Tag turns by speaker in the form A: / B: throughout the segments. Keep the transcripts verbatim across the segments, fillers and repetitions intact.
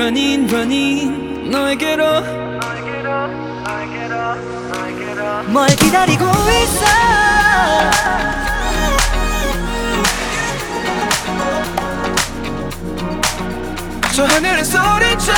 A: running running 너에게로
B: 뭘 기다리고 있어
A: 저 하늘에 소리쳐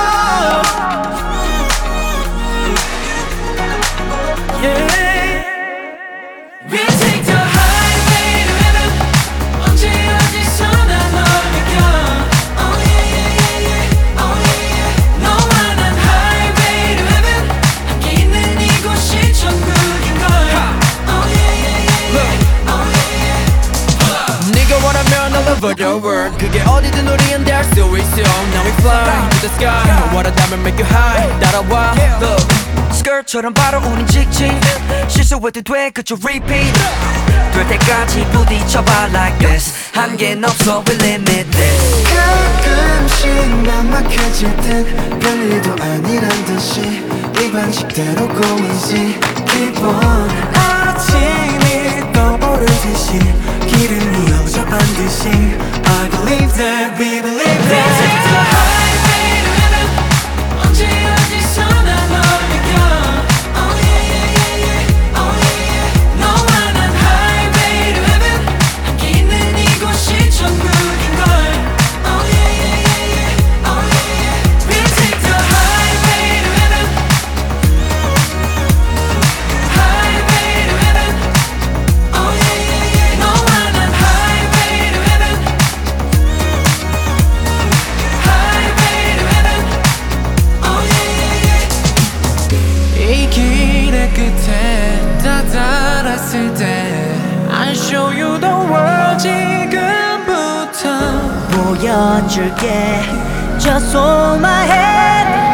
A: yeah. We'll take the highway to heaven 언제 어디서나 널 느껴 Oh yeah yeah yeah yeah Oh yeah yeah 너와 난 highway to heaven 함께 있는 이곳이 천국인걸 Oh yeah yeah yeah yeah Oh yeah yeah
C: 네가 원하면 all over the world 그게 어디든 우리는 될 수 있어 Now we fly to the sky 원한다면 make you high 따라와 Look
B: skirt처럼 바로 우린 직진 실수해도 돼 그저 repeat 될 때까지 부딪혀봐 like this 한계는 없어 we limitless
D: 가끔씩 난 막혀질 땐 별일도 아니란 듯이 이 방식대로 go easy keep on 아침이 떠오르듯이 기름이 어져 반드시 I believe that we believe
A: We'll
D: that
A: take the highway to heaven 언제 어디서나 널 느껴 Oh yeah yeah yeah yeah Oh yeah yeah 너와 난 highway to heaven 함께 있는 이곳이 천국인걸 Oh yeah yeah yeah yeah Oh yeah yeah We'll take the highway to heaven Highway to heaven Oh yeah yeah yeah 너와 난 highway to heaven Highway to heaven Oh yeah yeah yeah 이 길의 끝에 다다랐을 때 I'll show you the world 지금부터
B: 보여줄게 Just hold my hand